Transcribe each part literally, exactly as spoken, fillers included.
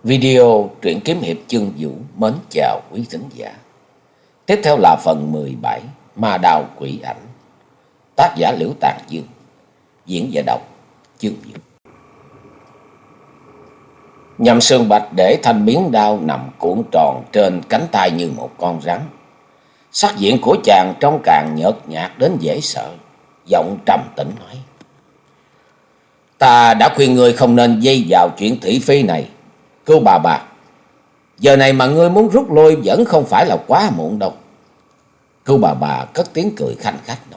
Video truyện kiếm hiệp chương vũ mến chào quý thính giả. Tiếp theo là phần mười bảy Ma Đao Quỷ Ảnh. Tác giả Liễu Tàn Dương. Diễn và đọc chương vũ. Nhậm Sương Bạch để thanh biến đao nằm cuộn tròn trên cánh tay như một con rắn. Sắc diện của chàng trông càng nhợt nhạt đến dễ sợ. Giọng trầm tĩnh nói: Ta đã khuyên ngươi không nên dây vào chuyện thị phi này. Cô bà bà, giờ này mà ngươi muốn rút lui vẫn không phải là quá muộn đâu. Cô bà bà cất tiếng cười khanh khách nói: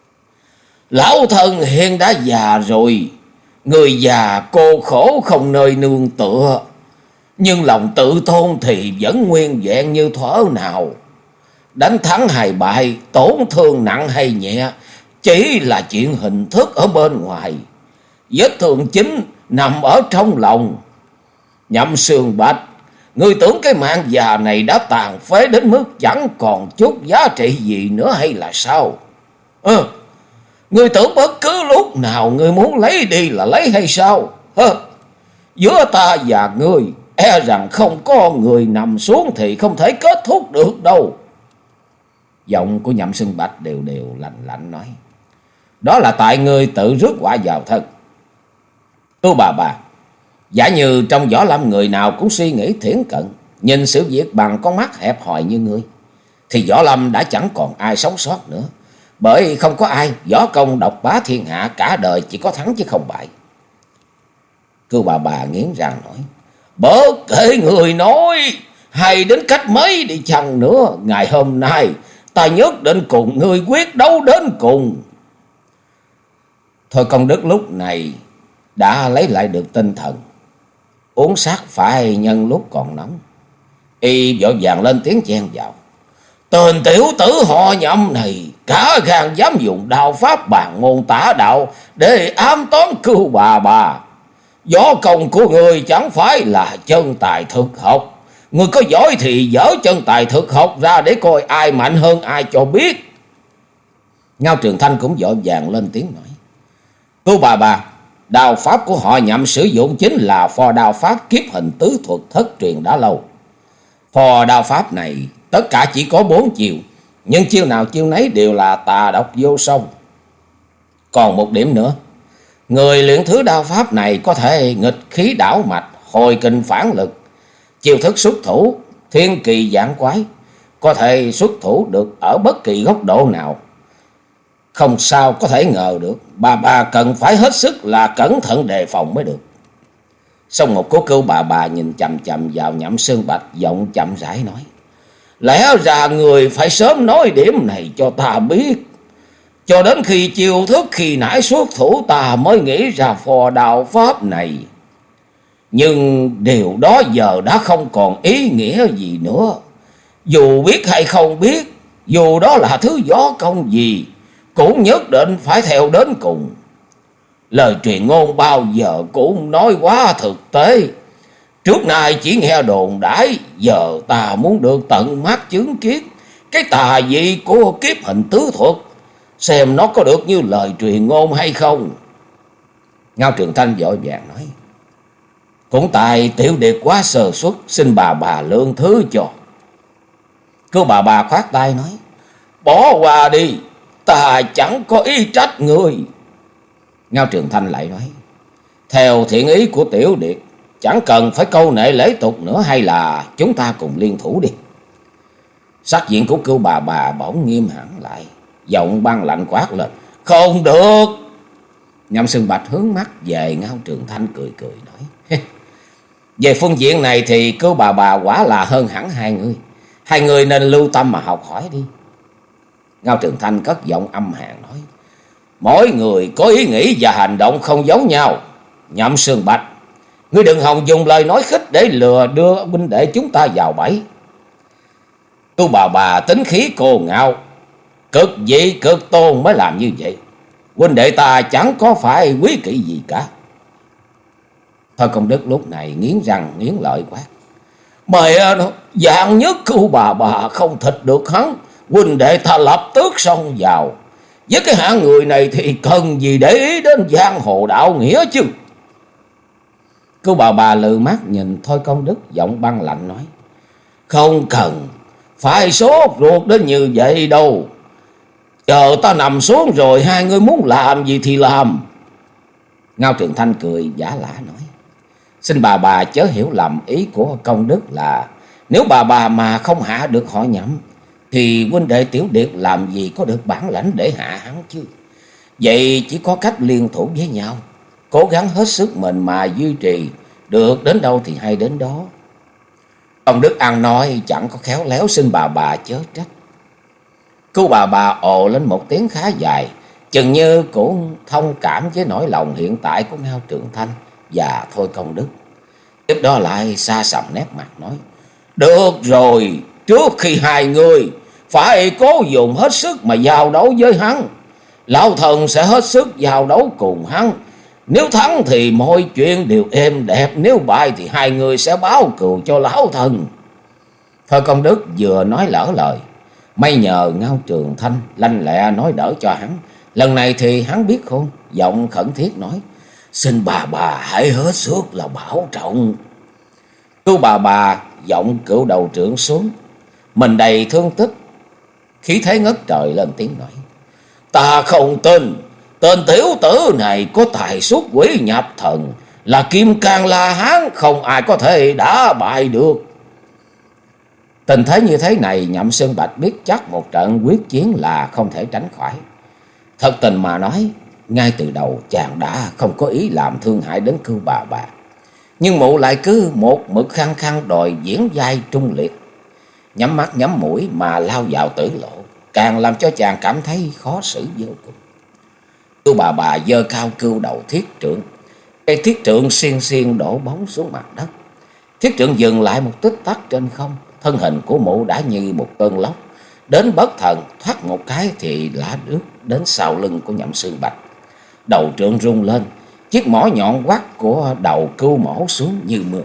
Lão thân hiện đã già rồi, người già cô khổ không nơi nương tựa, nhưng lòng tự tôn thì vẫn nguyên vẹn như thuở nào. Đánh thắng hay bại, tổn thương nặng hay nhẹ, chỉ là chuyện hình thức ở bên ngoài. Vết thương chính nằm ở trong lòng. Nhậm Sương Bạch, ngươi tưởng cái mạng già này đã tàn phế đến mức chẳng còn chút giá trị gì nữa hay là sao? Ừ, ngươi tưởng bất cứ lúc nào ngươi muốn lấy đi là lấy hay sao? Hơ, giữa ta và ngươi, e rằng không có người nằm xuống thì không thể kết thúc được đâu. Giọng của Nhậm Sương Bạch đều đều lạnh lạnh nói: Đó là tại ngươi tự rước họa vào thân. Tôi bà bà, giả như trong võ lâm người nào cũng suy nghĩ thiển cận, nhìn sự việc bằng con mắt hẹp hòi như ngươi, thì võ lâm đã chẳng còn ai sống sót nữa. Bởi không có ai võ công độc bá thiên hạ, cả đời chỉ có thắng chứ không bại. Cưu bà bà nghiến răng nói: Bớt kể người nói, hay đến cách mấy đi chăng nữa, ngày hôm nay ta nhất định cùng ngươi quyết đấu đến cùng. Thôi Công Đức lúc này đã lấy lại được tinh thần, uống sát phải nhân lúc còn nóng. Y vội vàng lên tiếng chen vào: Tên tiểu tử họ Nhậm này cả gan dám dùng đao pháp bàn môn tả đạo để ám toán Cưu bà bà. Võ công của người chẳng phải là chân tài thực học. Người có giỏi thì dở chân tài thực học ra để coi ai mạnh hơn ai cho biết. Ngao Trường Thanh cũng vội vàng lên tiếng nói: Cưu bà bà, đao pháp của họ Nhậm sử dụng chính là phò đao pháp kiếp hình tứ thuật thất truyền đã lâu. Phò đao pháp này tất cả chỉ có bốn chiều, nhưng chiêu nào chiêu nấy đều là tà độc vô song. Còn một điểm nữa, người luyện thứ đao pháp này có thể nghịch khí đảo mạch, hồi kinh phản lực. Chiêu thức xuất thủ thiên kỳ giảng quái, có thể xuất thủ được ở bất kỳ góc độ nào. Không sao có thể ngờ được, bà bà cần phải hết sức là cẩn thận đề phòng mới được. Xong một cố Cưu bà bà nhìn chằm chằm vào Nhậm Sương Bạch, giọng chậm rãi nói: Lẽ ra người phải sớm nói điểm này cho ta biết. Cho đến khi chiêu thức khi nãy xuất thủ ta mới nghĩ ra phò đao pháp này. Nhưng điều đó giờ đã không còn ý nghĩa gì nữa. Dù biết hay không biết, dù đó là thứ võ công gì, cũng nhất định phải theo đến cùng. Lời truyền ngôn bao giờ cũng nói quá thực tế. Trước nay chỉ nghe đồn đãi, giờ ta muốn được tận mắt chứng kiến cái tà dị của kiếp hình tứ thuật, xem nó có được như lời truyền ngôn hay không. Ngao Trường Thanh vội vàng nói: Cũng tại tiểu điệt quá sơ suất, xin bà bà lượng thứ cho. Cô bà bà khoát tay nói: Bỏ qua đi, ta chẳng có ý trách người. Ngao Trường Thanh lại nói: Theo thiện ý của tiểu điệt, chẳng cần phải câu nệ lễ tục nữa, hay là chúng ta cùng liên thủ đi. Sắc diện của Cưu bà bà bỗng nghiêm hẳn lại, giọng băng lạnh quát lên: Không được. Nhậm Sương Bạch hướng mắt về Ngao Trường Thanh cười cười nói: Về phương diện này thì Cưu bà bà quả là hơn hẳn hai người. Hai người nên lưu tâm mà học hỏi đi. Ngao Trường Thanh cất giọng âm hàn nói: Mỗi người có ý nghĩ và hành động không giống nhau. Nhậm Sương Bạch, ngươi đừng hòng dùng lời nói khích để lừa đưa huynh đệ chúng ta vào bẫy. Tu bà bà tính khí cô ngạo, cực dị cực tôn mới làm như vậy. Huynh đệ ta chẳng có phải quý kỵ gì cả. Thôi Công Đức lúc này nghiến răng nghiến lợi quát: Mẹ nó, dạng nhất Cưu bà bà không thịt được hắn, huynh đệ ta lập tức xông vào. Với cái hạng người này thì cần gì để ý đến giang hồ đạo nghĩa chứ. Cô bà bà lừ mắt nhìn Thôi Công Đức, giọng băng lạnh nói: Không cần phải sốt ruột đến như vậy đâu. Chờ ta nằm xuống rồi hai người muốn làm gì thì làm. Ngao Trường Thanh cười giả lả nói: Xin bà bà chớ hiểu lầm, ý của Công Đức là nếu bà bà mà không hạ được họ Nhậm thì huynh đệ Tiểu Điệt làm gì có được bản lãnh để hạ hắn chứ. Vậy chỉ có cách liên thủ với nhau, cố gắng hết sức mình mà duy trì, được đến đâu thì hay đến đó. Công Đức ăn nói chẳng có khéo léo, xin bà bà chớ trách. Cô bà bà ồ lên một tiếng khá dài, chừng như cũng thông cảm với nỗi lòng hiện tại của Ngao Trường Thanh và Thôi Công Đức. Tiếp đó lại xa sầm nét mặt nói: Được rồi, trước khi hai người phải cố dùng hết sức mà giao đấu với hắn. Lão thần sẽ hết sức giao đấu cùng hắn. Nếu thắng thì mọi chuyện đều êm đẹp, nếu bại thì hai người sẽ báo cừu cho lão thần. Thôi Công Đức vừa nói lỡ lời, may nhờ Ngao Trường Thanh lanh lẹ nói đỡ cho hắn. Lần này thì hắn biết khôn, giọng khẩn thiết nói: Xin bà bà hãy hết sức là bảo trọng. Cô bà bà giọng cựu đầu trưởng xuống, mình đầy thương tích, khí thế ngất trời lên tiếng nói: Ta không tin tên tiểu tử này có tài xuất quỷ nhập thần, là Kim Cang La Hán, không ai có thể đả bại được. Tình thế như thế này, Nhậm Sơn Bạch biết chắc một trận quyết chiến là không thể tránh khỏi. Thật tình mà nói, ngay từ đầu chàng đã không có ý làm thương hại đến cưu bà bà, nhưng mụ lại cứ một mực khăng khăng đòi diễn vai trung liệt, nhắm mắt nhắm mũi mà lao vào tử lộ, càng làm cho chàng cảm thấy khó xử vô cùng. Cưu bà bà giơ cao cưu đầu thiết trượng, cây thiết trượng xiên xiên đổ bóng xuống mặt đất. Thiết trượng dừng lại một tích tắc trên không, thân hình của mụ đã như một cơn lốc đến bất thần, thoát một cái thì lả đứt đến sau lưng của Nhậm Sơn Bạch. Đầu trượng rung lên, chiếc mỏ nhọn quắt của đầu cưu mổ xuống như mưa.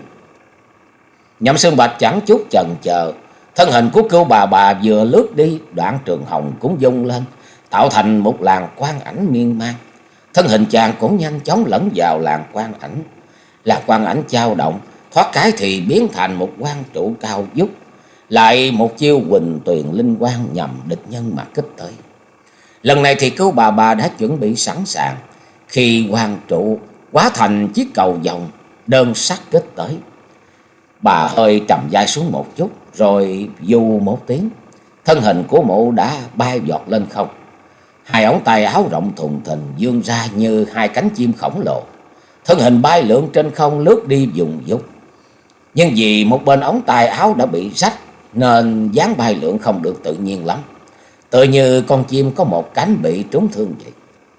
Nhậm Sơn Bạch chẳng chút chần chờ, thân hình của cưu bà bà vừa lướt đi, đoạn trường hồng cũng vung lên, tạo thành một làn quang ảnh miên man. Thân hình chàng cũng nhanh chóng lẫn vào làn quang ảnh, là quang ảnh dao động, thoát cái thì biến thành một quang trụ cao vút, lại một chiêu Huỳnh Tuyền Linh Quang nhằm địch nhân mà kích tới. Lần này thì cưu bà bà đã chuẩn bị sẵn sàng, khi quang trụ hóa thành chiếc cầu vồng đơn sắc kích tới. Bà hơi trầm vai xuống một chút, rồi dù một tiếng, thân hình của mụ đã bay vọt lên không. Hai ống tay áo rộng thùng thình vươn ra như hai cánh chim khổng lồ, thân hình bay lượn trên không, lướt đi vùng vút. Nhưng vì một bên ống tay áo đã bị rách nên dáng bay lượn không được tự nhiên lắm, tự như con chim có một cánh bị trúng thương vậy.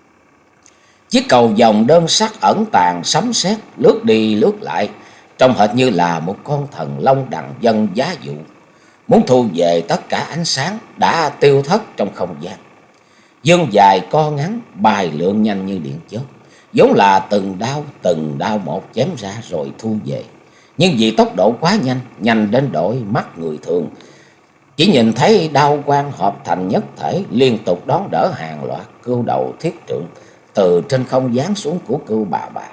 Chiếc cầu vồng đơn sắc ẩn tàng sấm sét, lướt đi lướt lại, trông hệt như là một con thần long đằng vân giá dụ, muốn thu về tất cả ánh sáng đã tiêu thất trong không gian. Dương dài co ngắn, bài lượn nhanh như điện chớp, vốn là từng đao từng đao một chém ra rồi thu về. Nhưng vì tốc độ quá nhanh, nhanh đến đổi mắt người thường, chỉ nhìn thấy đao quang hợp thành nhất thể, liên tục đón đỡ hàng loạt cưu đầu thiết trượng từ trên không giáng xuống của cưu bà bà.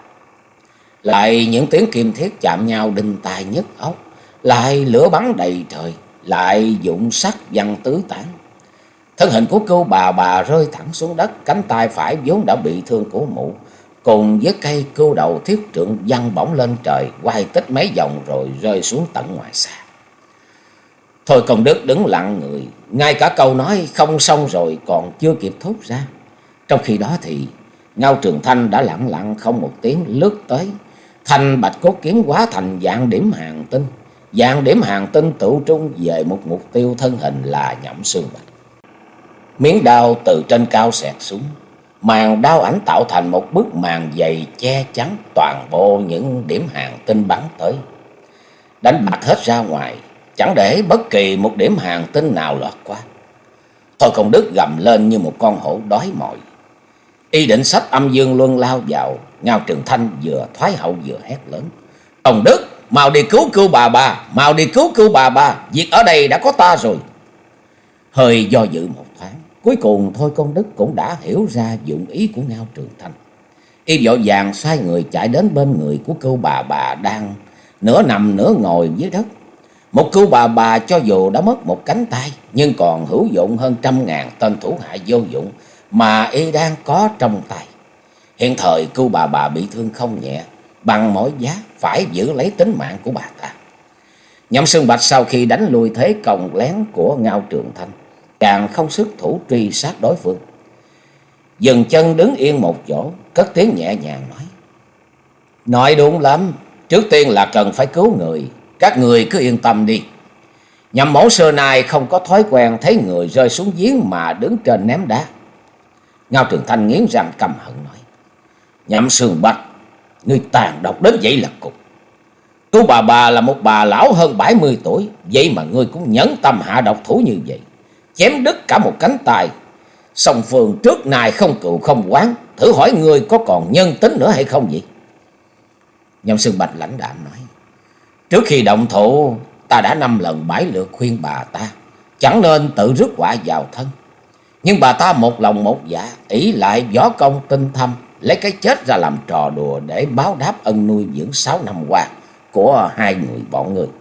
Lại những tiếng kim thiết chạm nhau đinh tai nhức óc, lại lửa bắn đầy trời, lại dụng sắc văng tứ tán. Thân hình của cưu bà bà rơi thẳng xuống đất, cánh tay phải vốn đã bị thương của mụ cùng với cây cưu đầu thiết trượng văng bổng lên trời, quay tích mấy vòng rồi rơi xuống tận ngoài xa. Thôi Công Đức đứng lặng người, ngay cả câu nói không xong rồi còn chưa kịp thốt ra. Trong khi đó thì Ngao Trường Thanh đã lặng lặng không một tiếng lướt tới, thành bạch cốt kiếm hóa thành dạng điểm hàng tinh. Dạng điểm hàng tinh tự trung về một mục tiêu, thân hình là Nhậm Sơn Bạch. Miếng đao từ trên cao xẹt xuống, màn đao ảnh tạo thành một bức màn dày che chắn toàn bộ những điểm hàng tinh bắn tới, đánh bật hết ra ngoài, chẳng để bất kỳ một điểm hàng tinh nào lọt qua. Thôi Công Đức gầm lên như một con hổ đói mồi, y định xách âm dương luân lao vào. Ngao Trường Thanh vừa thoái hậu vừa hét lớn: Công Đức, mau đi cứu cưu bà bà, mau đi cứu cưu bà bà, việc ở đây đã có ta rồi. Hơi do dự một thoáng, cuối cùng Thôi Công Đức cũng đã hiểu ra dụng ý của Ngao Trường Thanh. Y vội vàng xoay người chạy đến bên người của Cưu Bà Bà đang nửa nằm nửa ngồi dưới đất. Một Cưu Bà Bà cho dù đã mất một cánh tay, nhưng còn hữu dụng hơn trăm ngàn tên thủ hạ vô dụng mà y đang có trong tay. Hiện thời Cưu Bà Bà bị thương không nhẹ, bằng mọi giá phải giữ lấy tính mạng của bà ta. Nhậm Xương Bạch sau khi đánh lui thế công lén của Ngao Trường Thanh, càng không sức thủ truy sát đối phương. Dừng chân đứng yên một chỗ, cất tiếng nhẹ nhàng nói: Nói đúng lắm, trước tiên là cần phải cứu người, các người cứ yên tâm đi. Nhậm mẫu xưa nay không có thói quen thấy người rơi xuống giếng mà đứng trên ném đá. Ngao Trường Thanh nghiến răng căm hận nói: Nhậm Xương Bạch, ngươi tàn độc đến vậy là cùng. Cưu Bà Bà là một bà lão hơn bảy mươi tuổi, vậy mà ngươi cũng nhẫn tâm hạ độc thủ như vậy, chém đứt cả một cánh tay. Song phương trước nay không cừu không oán, thử hỏi ngươi có còn nhân tính nữa hay không vậy? Nhậm Xương Bạch lãnh đạm nói: Trước khi động thủ, ta đã năm lần bảy lượt khuyên bà ta chẳng nên tự rước họa vào thân. Nhưng bà ta một lòng một dạ, ỷ lại võ công tinh thâm, lấy cái chết ra làm trò đùa để báo đáp ân nuôi dưỡng sáu năm qua của hai người bọn người.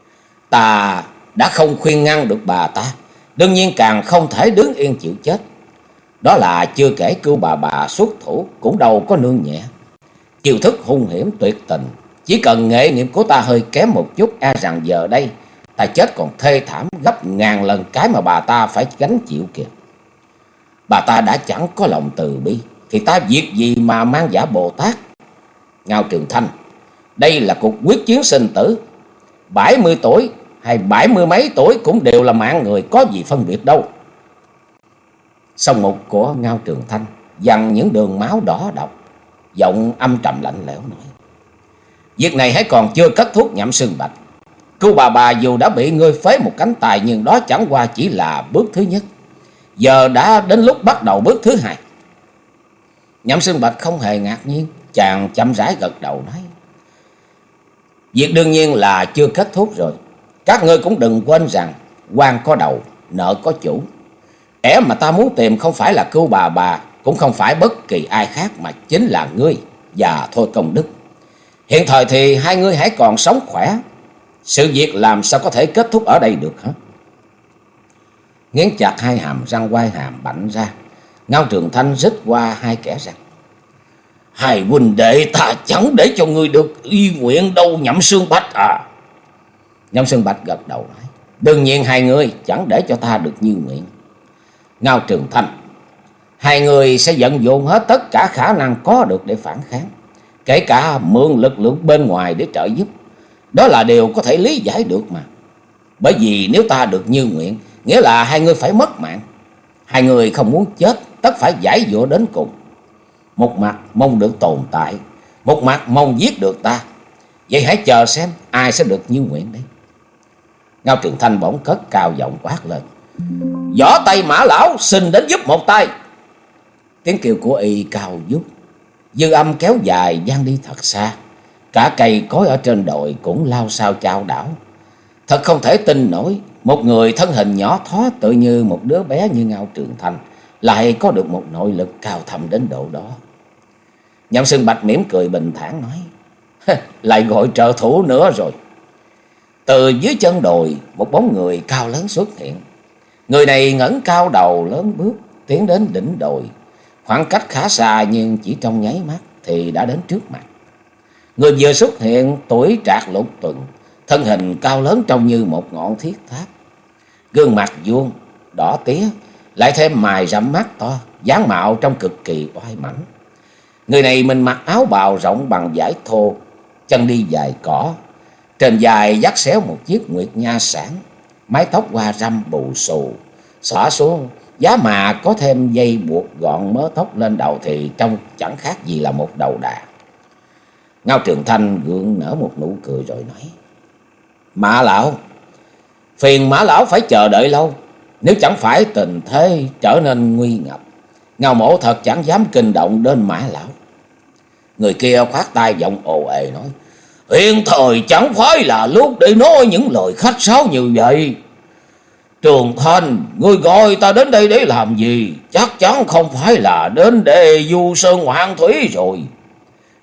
Ta đã không khuyên ngăn được bà ta, đương nhiên càng không thể đứng yên chịu chết. Đó là chưa kể Cưu Bà Bà xuất thủ cũng đâu có nương nhẹ, chiêu thức hung hiểm tuyệt tình. Chỉ cần nghệ nghiệp của ta hơi kém một chút, e rằng giờ đây ta chết còn thê thảm gấp ngàn lần cái mà bà ta phải gánh chịu kìa. Bà ta đã chẳng có lòng từ bi, thì ta việc gì mà mang giả Bồ Tát? Ngao Trường Thanh, đây là cuộc quyết chiến sinh tử. Bảy mươi tuổi hay bảy mươi mấy tuổi cũng đều là mạng người, có gì phân biệt đâu. Song mục của Ngao Trường Thanh dằn những đường máu đỏ độc, giọng âm trầm lạnh lẽo nói: Việc này hãy còn chưa kết thúc Nhậm Xương Bạch. Cưu Bà Bà dù đã bị ngươi phế một cánh tay, nhưng đó chẳng qua chỉ là bước thứ nhất. Giờ đã đến lúc bắt đầu bước thứ hai. Nhậm Xương Bạch không hề ngạc nhiên, chàng chậm rãi gật đầu nói: Việc đương nhiên là chưa kết thúc rồi. Các ngươi cũng đừng quên rằng quan có đầu, nợ có chủ. Kẻ mà ta muốn tìm không phải là Cưu Bà Bà, cũng không phải bất kỳ ai khác, mà chính là ngươi và Thôi Công Đức. Hiện thời thì hai ngươi hãy còn sống khỏe, sự việc làm sao có thể kết thúc ở đây được hả? Nghiến chặt hai hàm răng quai hàm bạnh ra, Ngao Trường Thanh rít qua hai kẻ răng: Hai huynh đệ ta chẳng để cho ngươi được y nguyện đâu Nhậm Xương Bạch à. Nhậm Xương Bạch gật đầu nói: Đương nhiên hai người chẳng để cho ta được như nguyện. Ngao Trường Thanh, hai người sẽ vận dụng hết tất cả khả năng có được để phản kháng, kể cả mượn lực lượng bên ngoài để trợ giúp. Đó là điều có thể lý giải được mà. Bởi vì nếu ta được như nguyện, nghĩa là hai người phải mất mạng. Hai người không muốn chết, tất phải giải dụa đến cùng. Một mặt mong được tồn tại, một mặt mong giết được ta. Vậy hãy chờ xem ai sẽ được như nguyện đấy. Ngao Trường Thanh bỗng cất cao giọng quát lên: Võ Tây Mã Lão xin đến giúp một tay. Tiếng kêu của y cao vút, dư âm kéo dài vang đi thật xa. Cả cây cối ở trên đồi cũng lao sao chao đảo. Thật không thể tin nổi, một người thân hình nhỏ thó tự như một đứa bé như Ngao Trường Thanh lại có được một nội lực cao thâm đến độ đó. Nhậm Xương Bạch mỉm cười bình thản nói: Lại gọi trợ thủ nữa rồi. Từ dưới chân đồi, một bóng người cao lớn xuất hiện. Người này ngẩng cao đầu lớn bước tiến đến đỉnh đồi. Khoảng cách khá xa, nhưng chỉ trong nháy mắt thì đã đến trước mặt. Người vừa xuất hiện tuổi trạc lục tuần, thân hình cao lớn trông như một ngọn thiết tháp. Gương mặt vuông đỏ tía, lại thêm mày rậm mắt to, dáng mạo trông cực kỳ oai mãnh. Người này mình mặc áo bào rộng bằng vải thô, chân đi dài cỏ, trên dài dắt xéo một chiếc nguyệt nha sản, mái tóc hoa râm bù xù xõa xuống, giá mà có thêm dây buộc gọn mớ tóc lên đầu thì trông chẳng khác gì là một đầu đà. Ngao Trường Thanh gượng nở một nụ cười rồi nói: Mã Lão, phiền Mã Lão phải chờ đợi lâu. Nếu chẳng phải tình thế trở nên nguy ngập, Ngao mổ thật chẳng dám kinh động đến Mã Lão. Người kia khoát tay giọng ồ ề nói: Hiện thời chẳng phải là lúc để nói những lời khách sáo như vậy. Trường Thanh, ngươi gọi ta đến đây để làm gì? Chắc chắn không phải là đến để du sơn ngoạn thủy rồi.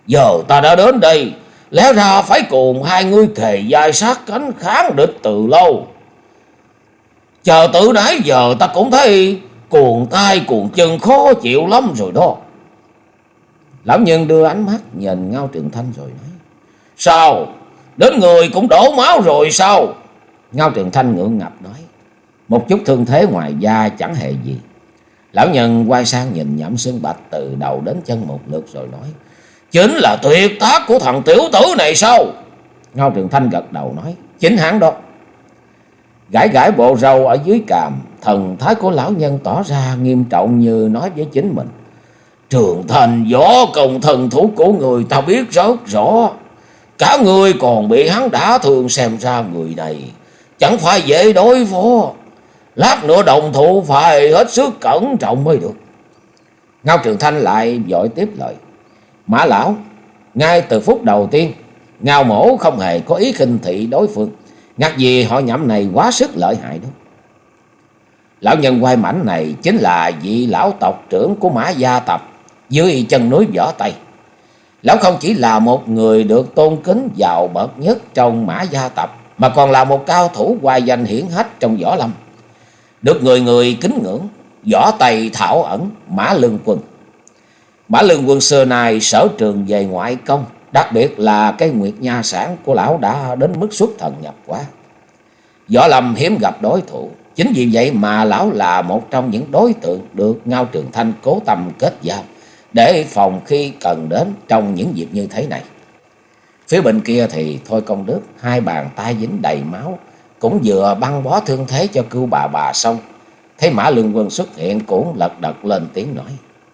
Giờ ta đã đến đây, lẽ ra phải cùng hai ngươi kề vai sát cánh kháng địch từ lâu. Chờ từ nãy giờ ta cũng thấy cuồng tay cuồng chân khó chịu lắm rồi đó. Lão nhân đưa ánh mắt nhìn Ngao Trường Thanh rồi nói: Sao? Đến người cũng đổ máu rồi sao? Ngao Trường Thanh ngượng ngập nói: Một chút thương thế ngoài da chẳng hề gì. Lão nhân quay sang nhìn Nhậm Xương Bạch từ đầu đến chân một lượt rồi nói: Chính là tuyệt tác của thằng tiểu tử này sao? Ngao Trường Thanh gật đầu nói: Chính hắn đó. Gãi gãi bộ râu ở dưới cằm, thần thái của lão nhân tỏ ra nghiêm trọng như nói với chính mình: Trường Thành võ công thần thủ của người ta biết rất rõ. Cả người còn bị hắn đả thương, xem ra người này chẳng phải dễ đối phó. Lát nữa đồng thủ phải hết sức cẩn trọng mới được. Ngao Trường Thanh lại vội tiếp lời: Mã lão, ngay từ phút đầu tiên, Ngao mổ không hề có ý khinh thị đối phương. Ngạc gì họ Nhậm này quá sức lợi hại đó. Lão nhân quai mảnh này chính là vị lão tộc trưởng của Mã gia tập dưới chân núi Võ Tây. Lão không chỉ là một người được tôn kính giàu bậc nhất trong Mã gia tập, mà còn là một cao thủ oai danh hiển hách trong võ lâm, được người người kính ngưỡng. Võ Tây Thảo ẩn Mã Lương Quân. Mã Lương Quân xưa nay sở trường về ngoại công, đặc biệt là cái Nguyệt Nha sản của lão đã đến mức xuất thần nhập hóa. Võ lâm hiếm gặp đối thủ, chính vì vậy mà lão là một trong những đối tượng được Ngao Trường Thanh cố tâm kết giao, để phòng khi cần đến trong những dịp như thế này. Phía bên kia thì Thôi Công Đức, hai bàn tay dính đầy máu, cũng vừa băng bó thương thế cho Cưu bà bà xong. Thấy Mã Lương Quân xuất hiện cũng lật đật lên tiếng nói: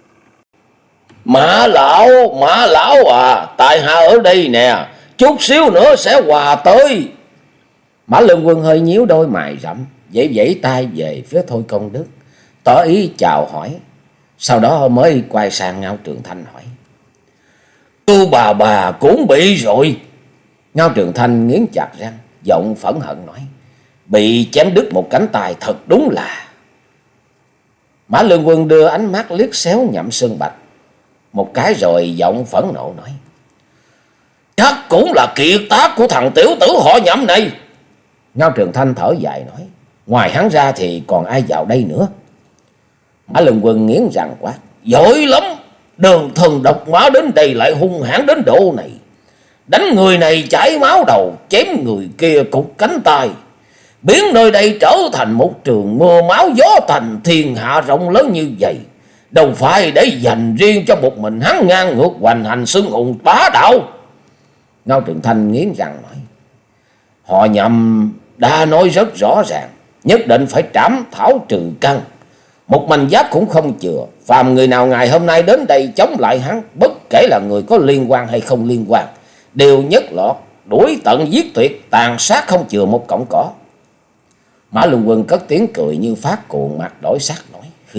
Mã lão, Mã lão à, tại hạ ở đây nè, chút xíu nữa sẽ hòa tới. Mã Lương Quân hơi nhíu đôi mày rậm, vẫy vẫy tay về phía Thôi Công Đức, tỏ ý chào hỏi. Sau đó mới quay sang Ngao Trường Thanh hỏi: Cưu bà bà cũng bị rồi? Ngao Trường Thanh nghiến chặt răng, giọng phẫn hận nói: Bị chém đứt một cánh tay thật đúng là. Mã Lương Quân đưa ánh mắt liếc xéo Nhậm Xương Bạch một cái rồi giọng phẫn nộ nói: Chắc cũng là kiệt tác của thằng tiểu tử họ Nhậm này. Ngao Trường Thanh thở dài nói: Ngoài hắn ra thì còn ai vào đây nữa? Mã Lương Quân nghiến răng quát: Giỏi lắm, đường thần độc mã đến đây lại hung hãn đến độ này. Đánh người này chảy máu đầu, chém người kia cụt cánh tay, biến nơi đây trở thành một trường mưa máu gió thành thiên hạ rộng lớn như vậy. Đâu phải để dành riêng cho một mình hắn ngang ngược hoành hành xưng hùng bá đạo. Ngao Trường Thanh nghiến răng nói: Họ Nhậm đã nói rất rõ ràng, nhất định phải trảm thảo trừ căn, một manh giáp cũng không chừa. Phàm người nào ngày hôm nay đến đây chống lại hắn, bất kể là người có liên quan hay không liên quan, đều nhất lọt đuổi tận giết tuyệt, tàn sát không chừa một cọng cỏ. Mã Lương Quân cất tiếng cười như phát cuồng, mặt đổi sắc nói: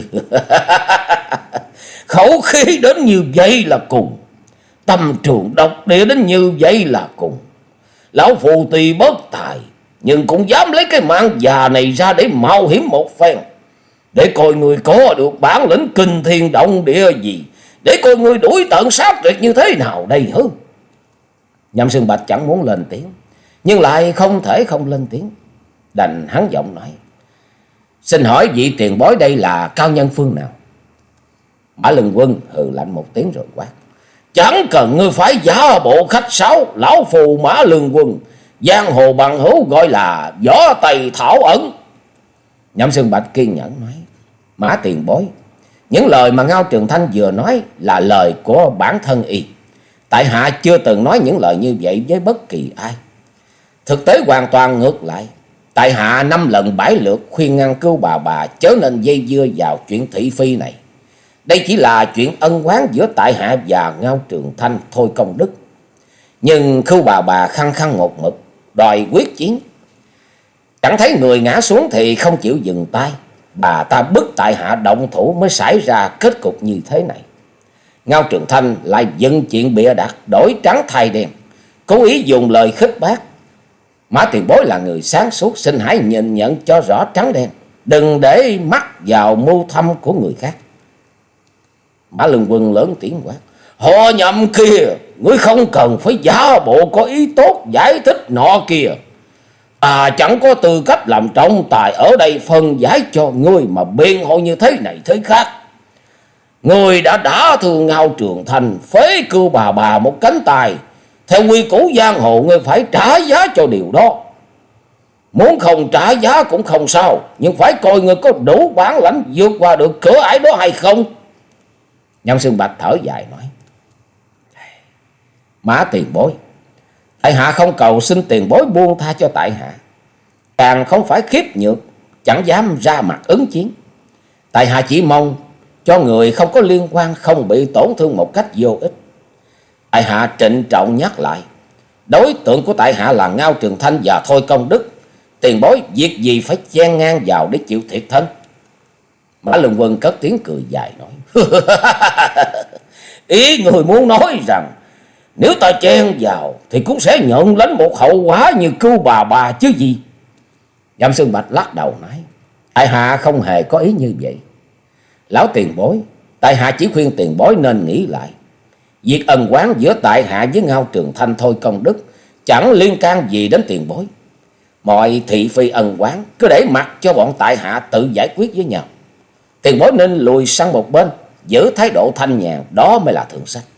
Khẩu khí đến như vậy là cùng, tâm trường độc địa đến như vậy là cùng. Lão phù tuy bất tài, nhưng cũng dám lấy cái mạng già này ra để mạo hiểm một phen, để coi người có được bản lĩnh kinh thiên động địa gì, để coi người đuổi tận sát tuyệt như thế nào đây hứ. Nhậm Xương Bạch chẳng muốn lên tiếng, nhưng lại không thể không lên tiếng, đành hắn giọng nói: Xin hỏi vị tiền bối đây là cao nhân phương nào? Mã Lương Quân hừ lạnh một tiếng rồi quát: Chẳng cần ngươi phải giả bộ khách sáo, lão phù Mã Lương Quân, giang hồ bằng hữu gọi là Võ Tây Thảo ẩn. Nhậm Xương Bạch kiên nhẫn nói: Mã tiền bối, những lời mà Ngao Trường Thanh vừa nói là lời của bản thân y. Tại hạ chưa từng nói những lời như vậy với bất kỳ ai. Thực tế hoàn toàn ngược lại. Tại hạ năm lần bảy lượt khuyên ngăn Cưu bà bà chớ nên dây dưa vào chuyện thị phi này. Đây chỉ là chuyện ân oán giữa tại hạ và Ngao Trường Thanh Thôi Công Đức. Nhưng Cưu bà bà khăng khăng một mực đòi quyết chiến. Chẳng thấy người ngã xuống thì không chịu dừng tay. Bà ta bức tại hạ động thủ mới xảy ra kết cục như thế này. Ngao Trường Thanh lại dựng chuyện bịa đặt, đổi trắng thay đen, cố ý dùng lời khích bác. Mã tiền bối là người sáng suốt, xin hãy nhìn nhận cho rõ trắng đen, đừng để mắc vào mưu thâm của người khác. Mã Lương Quân lớn tiếng quát: Họ nhầm kia, ngươi không cần phải giả bộ có ý tốt giải thích nọ kia. À chẳng có tư cách làm trọng tài ở đây phân giải cho ngươi mà biện hộ như thế này thế khác. Ngươi đã đả thương Ngao Trường Thanh, phế Cưu bà bà một cánh tay. Theo quy củ giang hồ, ngươi phải trả giá cho điều đó. Muốn không trả giá cũng không sao, nhưng phải coi ngươi có đủ bản lãnh vượt qua được cửa ải đó hay không. Nhâm Xương Bạch thở dài nói: Mã tiền bối, tại hạ không cầu xin tiền bối buông tha cho tại hạ, càng không phải khiếp nhược, chẳng dám ra mặt ứng chiến. Tại hạ chỉ mong cho người không có liên quan không bị tổn thương một cách vô ích. Tại hạ trịnh trọng nhắc lại, đối tượng của tại hạ là Ngao Trường Thanh và Thôi Công Đức. Tiền bối việc gì phải chen ngang vào để chịu thiệt thân. Mã Lương Quân cất tiếng cười dài nói: Ý người muốn nói rằng nếu ta chen vào thì cũng sẽ nhận lãnh một hậu quả như Cưu bà bà chứ gì. Nhâm Xương Bạch lắc đầu nói: Tại hạ không hề có ý như vậy. Lão tiền bối, tại hạ chỉ khuyên tiền bối nên nghĩ lại. Việc ân oán giữa tại hạ với Ngao Trường Thanh Thôi Công Đức chẳng liên can gì đến tiền bối. Mọi thị phi ân oán cứ để mặc cho bọn tại hạ tự giải quyết với nhau. Tiền bối nên lùi sang một bên, giữ thái độ thanh nhàn, đó mới là thượng sách.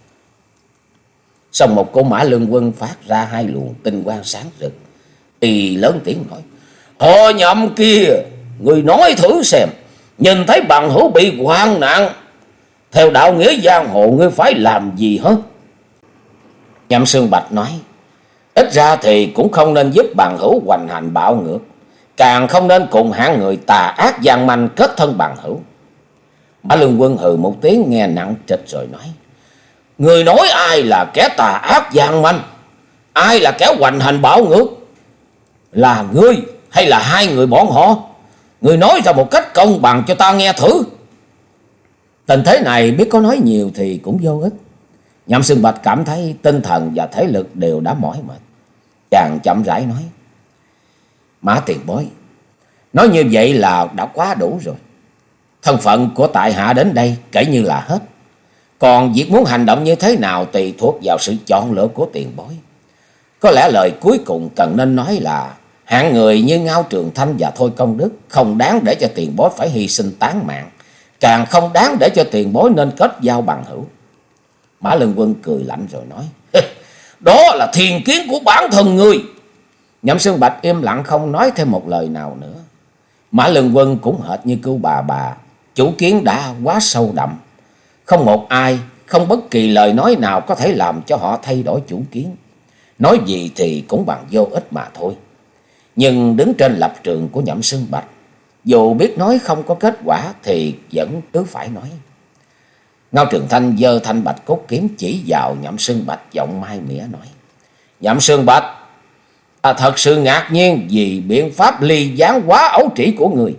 Xong một cô Mã Lương Quân phát ra hai luồng tinh quang sáng rực, thì lớn tiếng nói: Họ nhầm kia, người nói thử xem, nhìn thấy bằng hữu bị hoạn nạn, theo đạo nghĩa giang hồ ngươi phải làm gì hết? Nhâm Xương Bạch nói: Ít ra thì cũng không nên giúp bằng hữu hoành hành bạo ngược, càng không nên cùng hạng người tà ác gian manh kết thân bằng hữu. Mã Lương Quân hừ một tiếng nghe nặng trịch rồi nói: Người nói ai là kẻ tà ác gian manh, ai là kẻ hoành hành bạo ngược? Là ngươi hay là hai người bọn họ? Ngươi nói ra một cách công bằng cho ta nghe thử. Tình thế này biết có nói nhiều thì cũng vô ích. Nhâm Xương Bạch cảm thấy tinh thần và thể lực đều đã mỏi mệt. Chàng chậm rãi nói: Mã tiền bối, nói như vậy là đã quá đủ rồi. Thân phận của tại hạ đến đây kể như là hết. Còn việc muốn hành động như thế nào tùy thuộc vào sự chọn lựa của tiền bối. Có lẽ lời cuối cùng cần nên nói là hạng người như Ngao Trường Thanh và Thôi Công Đức không đáng để cho tiền bối phải hy sinh tán mạng, càng không đáng để cho tiền bối nên kết giao bằng hữu. Mã Lương Quân cười lạnh rồi nói: Đó là thiền kiến của bản thân ngươi. Nhâm Xương Bạch im lặng không nói thêm một lời nào nữa. Mã Lương Quân cũng hệt như Cưu bà bà, chủ kiến đã quá sâu đậm, không một ai, không bất kỳ lời nói nào có thể làm cho họ thay đổi chủ kiến. Nói gì thì cũng bằng vô ích mà thôi. Nhưng đứng trên lập trường của Nhậm Xương Bạch, dù biết nói không có kết quả thì vẫn cứ phải nói. Ngao Trường Thanh giơ thanh bạch cốt kiếm chỉ vào Nhậm Xương Bạch, giọng mai mỉa nói: Nhậm Xương Bạch, ta thật sự ngạc nhiên vì biện pháp ly gián quá ấu trĩ của người.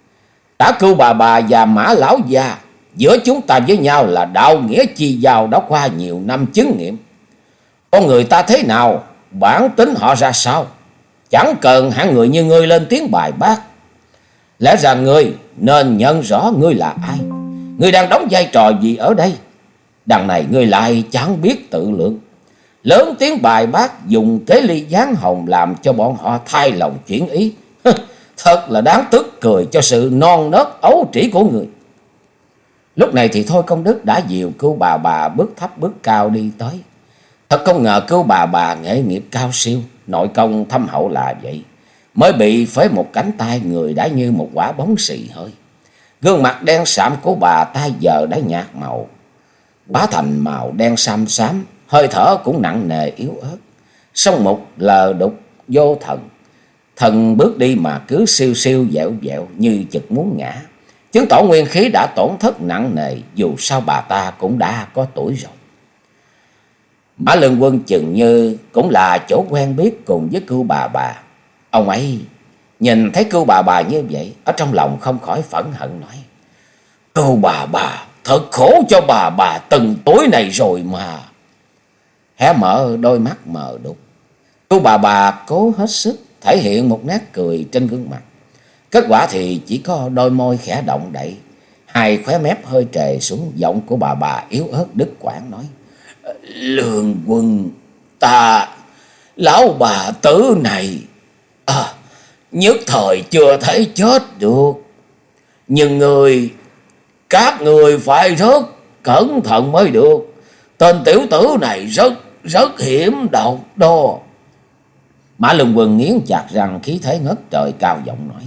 Đã Cưu bà bà và Mã lão già, giữa chúng ta với nhau là đạo nghĩa chi giao đã qua nhiều năm chứng nghiệm. Con người ta thế nào, bản tính họ ra sao, chẳng cần hạng người như ngươi lên tiếng bài bác. Lẽ ra ngươi nên nhận rõ ngươi là ai, ngươi đang đóng vai trò gì ở đây. Đằng này ngươi lại chẳng biết tự lượng, lớn tiếng bài bác, dùng kế ly gián hồng làm cho bọn họ thay lòng chuyển ý. Thật là đáng tức cười cho sự non nớt ấu trĩ của người. Lúc này thì Thôi Công Đức đã dìu Cưu bà bà bước thấp bước cao đi tới. Thật không ngờ Cưu bà bà nghệ nghiệp cao siêu, nội công thâm hậu là vậy, mới bị phế một cánh tay, người đã như một quả bóng xì hơi. Gương mặt đen sạm của bà ta giờ đã nhạt màu, hóa thành màu đen xám xám, hơi thở cũng nặng nề yếu ớt, song mục lờ đục vô thần. Thần bước đi mà cứ siêu siêu dẹo dẹo như chực muốn ngã, chứng tỏ nguyên khí đã tổn thất nặng nề, dù sao bà ta cũng đã có tuổi rồi. Mã Lương Quân chừng như cũng là chỗ quen biết cùng với Cưu bà bà. Ông ấy nhìn thấy Cưu bà bà như vậy, ở trong lòng không khỏi phẫn hận nói: Cưu bà bà, thật khổ cho bà bà từng tuổi này rồi mà. Hé mở đôi mắt mờ đục, Cưu bà bà cố hết sức thể hiện một nét cười trên gương mặt. Kết quả thì chỉ có đôi môi khẽ động đậy, hai khóe mép hơi trề xuống. Giọng của bà bà yếu ớt đứt quãng nói: Lương quân, ta lão bà tử này à, nhất thời chưa thể chết được, nhưng người các người phải rất cẩn thận mới được. Tên tiểu tử này rất rất hiểm độc đó. Mã Lương Quân nghiến chặt răng, khí thế ngất trời, cao giọng nói: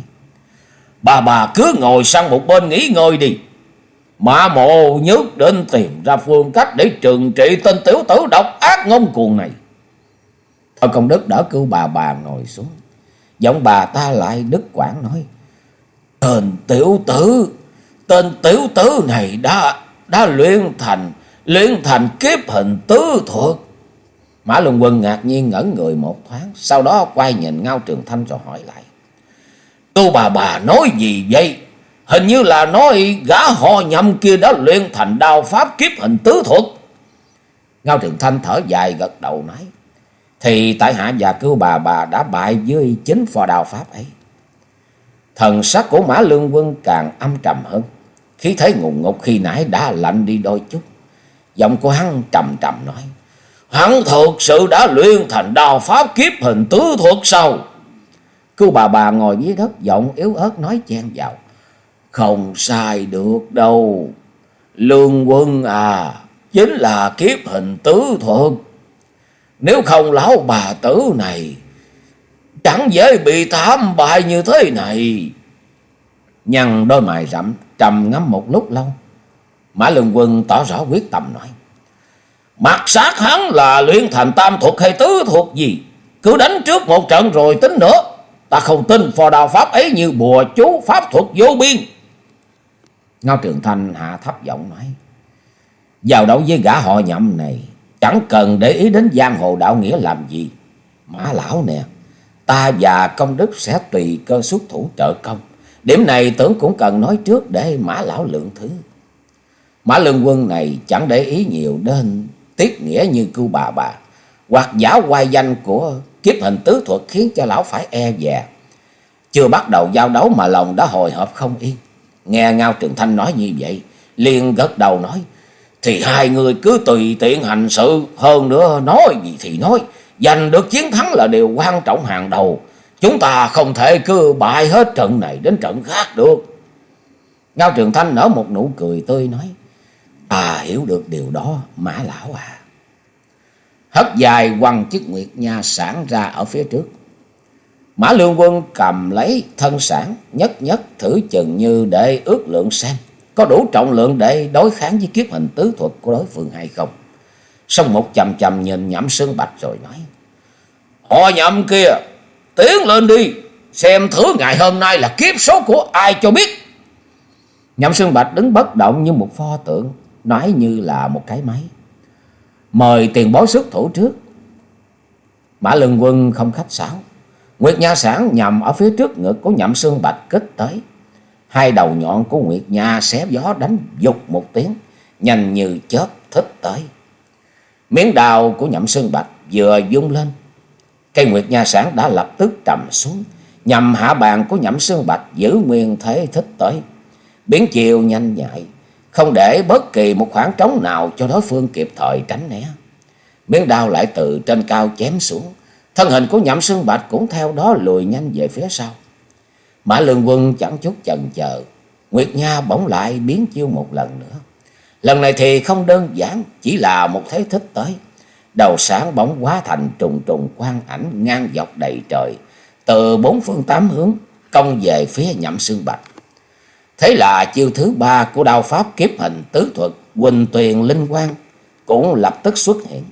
Bà bà cứ ngồi sang một bên nghỉ ngơi đi. Mã Mộ nhất định tìm ra phương cách để trừng trị tên tiểu tử độc ác ngông cuồng này. Thôi Công Đức đỡ Cưu bà bà ngồi xuống. Giọng bà ta lại đứt quãng nói: Tên tiểu tử, tên tiểu tử này đã đã luyện thành luyện thành kiếp hình tứ thuật. Mã Lương Quân ngạc nhiên ngẩn người một thoáng, sau đó quay nhìn Ngao Trường Thanh rồi hỏi lại: Cưu bà bà nói gì vậy? Hình như là nói gã họ Nhậm kia đã luyện thành đao pháp kiếp hình tứ thuật. Ngao Trường Thanh thở dài gật đầu nói: Thì tại hạ và Cưu bà bà đã bại dưới chính phò đao pháp ấy. Thần sắc của Mã Lương Quân càng âm trầm hơn, khí thế ngùng ngục khi nãy đã lạnh đi đôi chút. Giọng của hắn trầm trầm nói: Hắn thực sự đã luyện thành đao pháp kiếp hình tứ thuật sao? Cưu bà bà ngồi dưới đất, giọng yếu ớt nói chen vào: Không sai được đâu, Lương quân à, chính là kiếp hình tứ thuật. Nếu không lão bà tử này chẳng dễ bị thảm bại như thế này. Nhăn đôi mày rậm trầm ngâm một lúc lâu, Mã Lương Quân tỏ rõ quyết tâm nói: Mặt sát hắn là luyện thành tam thuật hay tứ thuật gì, cứ đánh trước một trận rồi tính nữa. Ta không tin phò đao pháp ấy như bùa chú pháp thuật vô biên. Ngao Trường Thanh hạ thấp giọng nói: Vào đấu với gã họ Nhậm này, chẳng cần để ý đến giang hồ đạo nghĩa làm gì. Mã lão nè, ta và Công Đức sẽ tùy cơ xuất thủ trợ công. Điểm này tưởng cũng cần nói trước để Mã lão lượng thứ. Mã Lương Quân này chẳng để ý nhiều đến tiết nghĩa như Cưu bà bà, hoặc giả oai danh của kiếp hình tứ thuật khiến cho lão phải e dè. Chưa bắt đầu giao đấu mà lòng đã hồi hộp không yên. Nghe Ngao Trường Thanh nói như vậy, liền gật đầu nói: Thì hai người cứ tùy tiện hành sự, hơn nữa nói gì thì nói, giành được chiến thắng là điều quan trọng hàng đầu. Chúng ta không thể cứ bại hết trận này đến trận khác được. Ngao Trường Thanh nở một nụ cười tươi nói: Ta hiểu được điều đó Mã lão à. Hất dài quăng chiếc nguyệt nha sản ra ở phía trước. Mã Lương Quân cầm lấy thân sản, nhất nhất thử chừng như để ước lượng xem có đủ trọng lượng để đối kháng với kiếp hình tứ thuật của đối phương hay không. Xong một chầm chầm nhìn Nhậm Sơn Bạch rồi nói: Họ Nhậm kia, tiến lên đi, xem thử ngày hôm nay là kiếp số của ai cho biết. Nhậm Sơn Bạch đứng bất động như một pho tượng, nói như là một cái máy: Mời tiền bối xuất thủ trước. Mã Lương Quân không khách sáo, nguyệt nha sản nhằm ở phía trước ngực của Nhậm Sơn Bạch kích tới. Hai đầu nhọn của nguyệt nha xé gió đánh dục một tiếng, nhanh như chớp thích tới. Miếng đào của Nhậm Sơn Bạch vừa vung lên, cây nguyệt nha sản đã lập tức trầm xuống, nhằm hạ bàn của Nhậm Sơn Bạch giữ nguyên thế thích tới. Biến chiều nhanh nhạy, không để bất kỳ một khoảng trống nào cho đối phương kịp thời tránh né. Miếng đao lại từ trên cao chém xuống, thân hình của Nhậm Sơn Bạch cũng theo đó lùi nhanh về phía sau. Mã Lương Quân chẳng chút chần chờ, nguyệt nha bỗng lại biến chiêu một lần nữa. Lần này thì không đơn giản chỉ là một thế thích tới, đầu sáng bỗng hóa thành trùng trùng quang ảnh ngang dọc đầy trời, từ bốn phương tám hướng công về phía Nhậm Sơn Bạch. Thế là chiêu thứ ba của đao pháp kiếp hình tứ thuật Huỳnh Tuyền Linh Quang cũng lập tức xuất hiện.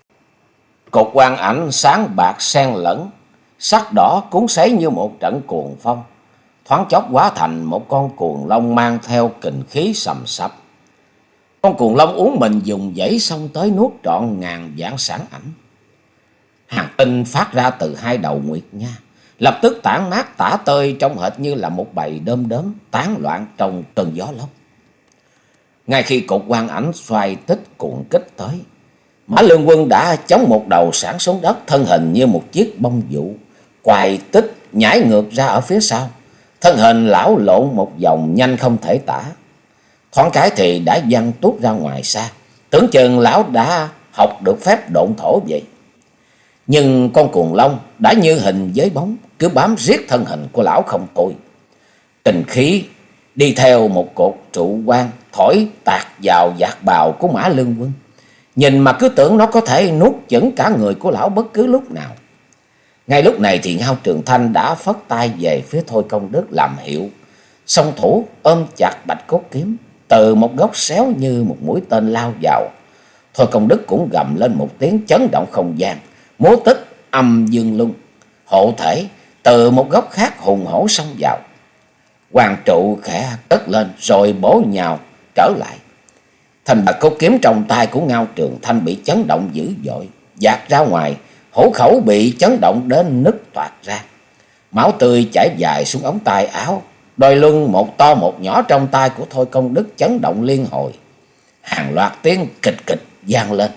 Cột quang ảnh sáng bạc xen lẫn, sắc đỏ cuốn sấy như một trận cuồng phong, thoáng chốc hóa thành một con cuồng long mang theo kình khí sầm sập. Con cuồng long uống mình dùng dãy xông tới nuốt trọn ngàn vạn sản ảnh. Hàng tinh phát ra từ hai đầu nguyệt nha, lập tức tản mát tả tơi trông hệt như là một bầy đom đóm tán loạn trong cơn gió lốc. Ngay khi cột quang ảnh xoay tích cuộn kích tới, Mã Lương Quân đã chống một đầu sản xuống đất, thân hình như một chiếc bông vụ quài tích nhảy ngược ra ở phía sau. Thân hình lão lộn một vòng nhanh không thể tả, thoáng cái thì đã văng tuốt ra ngoài xa, tưởng chừng lão đã học được phép độn thổ vậy. Nhưng con cuồng long đã như hình với bóng, cứ bám riết thân hình của lão không thôi. Kình khí đi theo một cột trụ quan thổi tạt vào vạt bào của Mã Lương Quân. Nhìn mà cứ tưởng nó có thể nuốt chửng cả người của lão bất cứ lúc nào. Ngay lúc này thì Ngao Trường Thanh đã phất tay về phía Thôi Công Đức làm hiệu. Song thủ ôm chặt bạch cốt kiếm, từ một góc xéo như một mũi tên lao vào. Thôi Công Đức cũng gầm lên một tiếng chấn động không gian, múa tích âm dương luân, hộ thể từ một góc khác hùng hổ xông vào. Hoàng trụ khẽ cất lên rồi bổ nhào trở lại. Thanh bạch cốt kiếm trong tay của Ngao Trường Thanh bị chấn động dữ dội, dạt ra ngoài, hổ khẩu bị chấn động đến nứt toạc ra. Máu tươi chảy dài xuống ống tay áo, đôi luân một to một nhỏ trong tay của Thôi Công Đức chấn động liên hồi. Hàng loạt tiếng kịch kịch vang lên.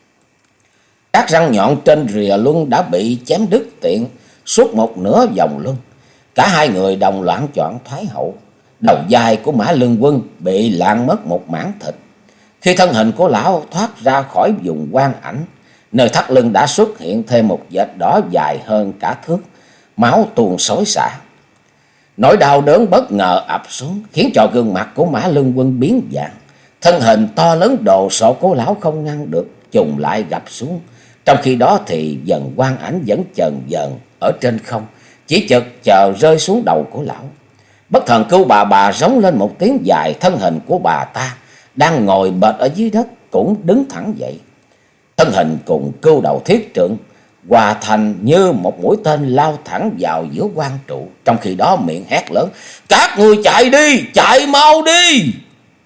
Các răng nhọn trên rìa luân đã bị chém đứt tiện suốt một nửa vòng luân. Cả hai người đồng loạn choạng thoái hậu. Đầu vai của Mã Lương Quân bị lạng mất một mảng thịt. Khi thân hình của lão thoát ra khỏi vùng quang ảnh, nơi thắt lưng đã xuất hiện thêm một vệt đỏ dài hơn cả thước, máu tuôn xối xả. Nỗi đau đớn bất ngờ ập xuống, khiến cho gương mặt của Mã Lương Quân biến dạng. Thân hình to lớn đồ sộ của lão không ngăn được, trùng lại gập xuống. Trong khi đó thì dần quang ảnh vẫn chần dần ở trên không, chỉ chực chờ rơi xuống đầu của lão. Bất thần Cưu Bà Bà rống lên một tiếng dài, thân hình của bà ta đang ngồi bệt ở dưới đất cũng đứng thẳng dậy. Thân hình cùng Cưu Đầu Thiết Trượng hòa thành như một mũi tên lao thẳng vào giữa quan trụ. Trong khi đó miệng hét lớn: "Các ngươi chạy đi, chạy mau đi!"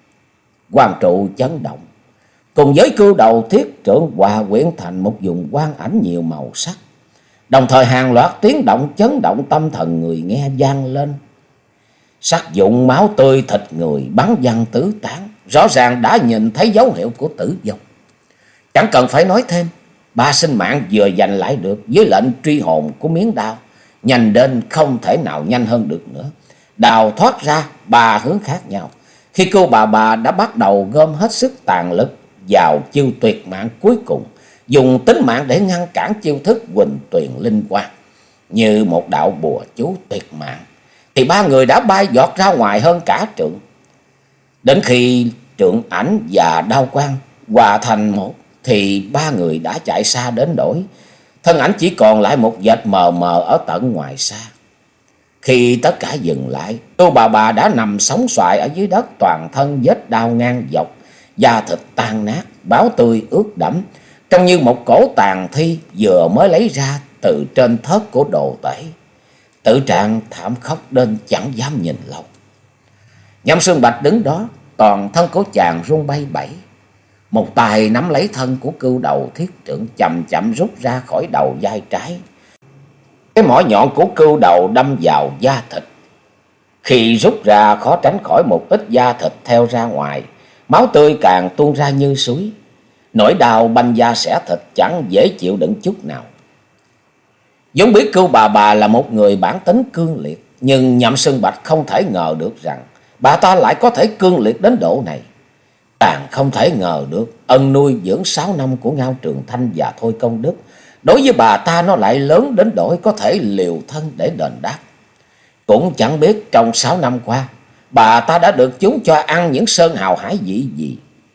Quan trụ chấn động, cùng với Cưu Đầu Thiết Trượng hòa quyện thành một vùng quang ảnh nhiều màu sắc. Đồng thời hàng loạt tiếng động chấn động tâm thần người nghe vang lên. Sắc dụng máu tươi thịt người bắn văng tứ tán, rõ ràng đã nhìn thấy dấu hiệu của tử vong. Chẳng cần phải nói thêm, ba sinh mạng vừa giành lại được với lệnh truy hồn của miếng đao, nhanh đến không thể nào nhanh hơn được nữa. Đào thoát ra ba hướng khác nhau, khi cô bà bà đã bắt đầu gom hết sức tàn lực vào chiêu tuyệt mạng cuối cùng, dùng tính mạng để ngăn cản chiêu thức Huỳnh Tuyền Linh Quang. Như một đạo bùa chú tuyệt mạng, thì ba người đã bay giọt ra ngoài hơn cả Trượng. Đến khi Trượng ảnh và Đao Quang hòa thành một, thì ba người đã chạy xa đến đổi thân ảnh chỉ còn lại một vệt mờ mờ ở tận ngoài xa. Khi tất cả dừng lại, cô bà bà đã nằm sóng xoài ở dưới đất, toàn thân vết đao ngang dọc, da thịt tan nát, máu tươi ướt đẫm, trông như một cổ tàn thi vừa mới lấy ra từ trên thớt của đồ tể. Tử trạng thảm khốc đến chẳng dám nhìn lâu. Nhâm Xương Bạch đứng đó, toàn thân của chàng run bay bẩy. Một tay nắm lấy thân của Cưu Đầu Thiết Trượng, chậm chậm rút ra khỏi đầu vai trái. Cái mỏ nhọn của Cưu Đầu đâm vào da thịt. Khi rút ra khó tránh khỏi một ít da thịt theo ra ngoài, máu tươi càng tuôn ra như suối. Nỗi đau banh da xẻ thịt chẳng dễ chịu đựng chút nào. Vốn biết Cưu bà bà là một người bản tính cương liệt, nhưng Nhậm Xương Bạch không thể ngờ được rằng bà ta lại có thể cương liệt đến độ này. Càng không thể ngờ được ân nuôi dưỡng sáu năm của Ngao Trường Thanh và Thôi Công Đức, đối với bà ta nó lại lớn đến độ có thể liều thân để đền đáp. Cũng chẳng biết trong sáu năm qua bà ta đã được chúng cho ăn những sơn hào hải vị gì,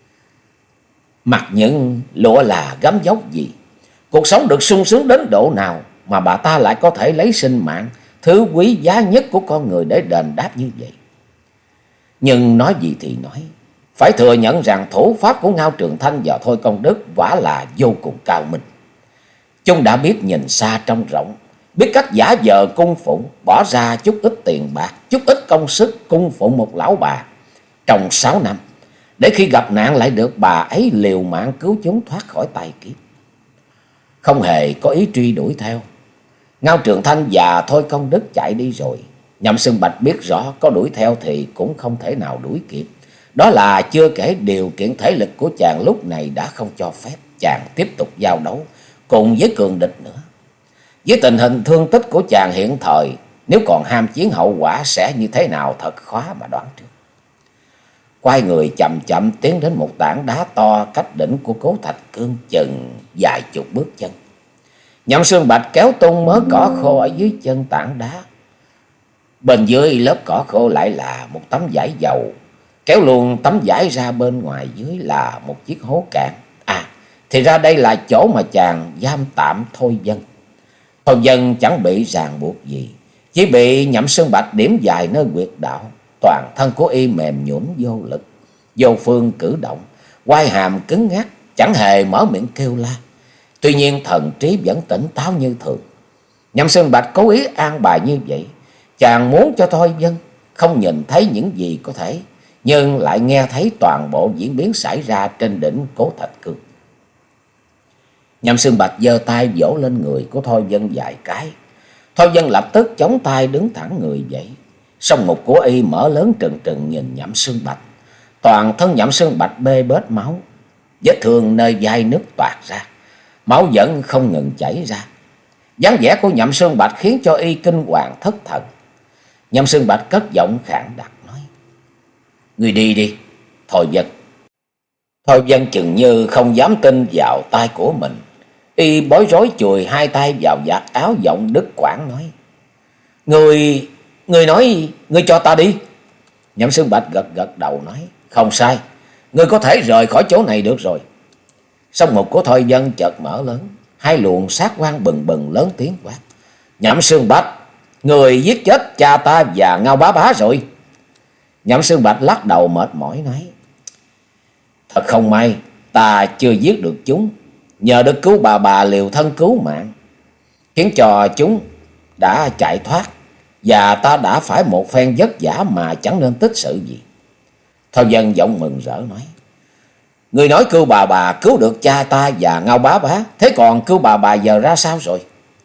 mặc những lụa là gấm dốc gì. Cuộc sống được sung sướng đến độ nào mà bà ta lại có thể lấy sinh mạng, thứ quý giá nhất của con người, để đền đáp như vậy. Nhưng nói gì thì nói, phải thừa nhận rằng thủ pháp của Ngao Trường Thanh và Thôi Công Đức quả là vô cùng cao minh. Chúng đã biết nhìn xa trông rộng, biết cách giả vờ cung phụng, bỏ ra chút ít tiền bạc, chút ít công sức cung phụng một lão bà trong sáu năm, để khi gặp nạn lại được bà ấy liều mạng cứu chúng thoát khỏi tai kiếp. Không hề có ý truy đuổi theo. Ngao Trường Thanh và Thôi Công Đức chạy đi rồi, Nhậm Xương Bạch biết rõ có đuổi theo thì cũng không thể nào đuổi kịp. Đó là chưa kể điều kiện thể lực của chàng lúc này đã không cho phép chàng tiếp tục giao đấu cùng với cường địch nữa. Với tình hình thương tích của chàng hiện thời, nếu còn ham chiến hậu quả sẽ như thế nào thật khó mà đoán trước. quay người chậm chậm tiến đến một tảng đá to cách đỉnh của Cố Thạch Cương chừng vài chục bước chân. Nhậm Xương Bạch kéo tung mớ cỏ khô ở dưới chân tảng đá. Bên dưới lớp cỏ khô lại là một tấm vải dầu. Kéo luôn tấm vải ra bên ngoài dưới là một chiếc hố cạn. À, thì ra đây là chỗ mà chàng giam tạm Thôi Vân. Thôi Vân chẳng bị ràng buộc gì, chỉ bị Nhậm Xương Bạch điểm dài nơi huyệt đạo. Toàn thân của y mềm nhũn vô lực, vô phương cử động, quai hàm cứng ngắc, chẳng hề mở miệng kêu la. Tuy nhiên thần trí vẫn tỉnh táo như thường. Nhậm Xương Bạch cố ý an bài như vậy, chàng muốn cho Thôi Vân không nhìn thấy những gì có thể, nhưng lại nghe thấy toàn bộ diễn biến xảy ra trên đỉnh Cố Thạch Cương. Nhậm Xương Bạch giơ tay vỗ lên người của Thôi Vân vài cái. Thôi Vân lập tức chống tay đứng thẳng người dậy. Song mục của y mở lớn trừng trừng nhìn Nhậm Xương Bạch. Toàn thân Nhậm Xương Bạch bê bết máu, vết thương nơi vai nứt toạc ra, máu vẫn không ngừng chảy ra. Dáng vẻ của Nhậm Xương Bạch khiến cho y kinh hoàng thất thần. Nhậm Xương Bạch cất giọng khàn đặc nói: "Người đi đi, Thôi Vân." Thôi Vân chừng như không dám tin vào tay của mình. Y bối rối chùi hai tay vào vạt áo, giọng đứt quãng nói: Người, người nói, người cho ta đi." Nhậm Xương Bạch gật gật đầu nói: "Không sai, người có thể rời khỏi chỗ này được rồi." Song mục của Thôi Vân chợt mở lớn, hai luồng sát quang bừng bừng lớn tiếng quát: "Nhậm Xương Bạch, người giết chết cha ta và Ngao Bá Bá rồi." Nhậm Xương Bạch lắc đầu mệt mỏi nói: "Thật không may, ta chưa giết được chúng. Nhờ được cứu bà bà liều thân cứu mạng, khiến cho chúng đã chạy thoát, và ta đã phải một phen vất vả mà chẳng nên tích sự gì." Thôi Vân giọng mừng rỡ nói: "Người nói cứu bà bà cứu được cha ta và Ngao Bá Bá, thế còn cứu bà bà giờ ra sao rồi?"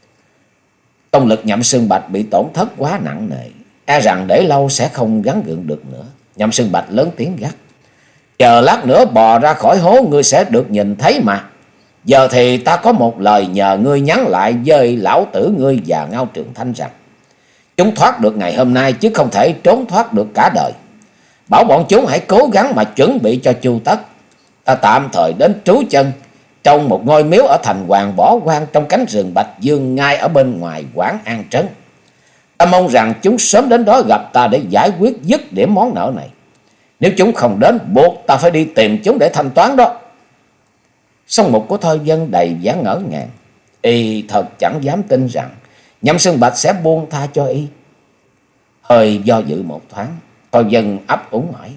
Công lực Nhậm Xương Bạch bị tổn thất quá nặng nề, e rằng để lâu sẽ không gắng gượng được nữa. Nhậm Xương Bạch lớn tiếng gắt: "Chờ lát nữa bò ra khỏi hố, ngươi sẽ được nhìn thấy mà. Giờ thì ta có một lời nhờ ngươi nhắn lại với lão tử ngươi và Ngao Trường Thanh rằng chúng thoát được ngày hôm nay, chứ không thể trốn thoát được cả đời. Bảo bọn chúng hãy cố gắng mà chuẩn bị cho chu tất. Ta tạm thời đến trú chân trong một ngôi miếu ở thành Hoàng bỏ hoang trong cánh rừng Bạch Dương, ngay ở bên ngoài Quảng An Trấn. Ta mong rằng chúng sớm đến đó gặp ta để giải quyết dứt điểm món nợ này. Nếu chúng không đến, buộc ta phải đi tìm chúng để thanh toán đó." Song mục của Thôi Vân đầy vẻ ngỡ ngàng. Y thật chẳng dám tin rằng Nhậm Xương Bạch sẽ buông tha cho y. Hơi do dự một thoáng, Thôi Vân ấp úng hỏi: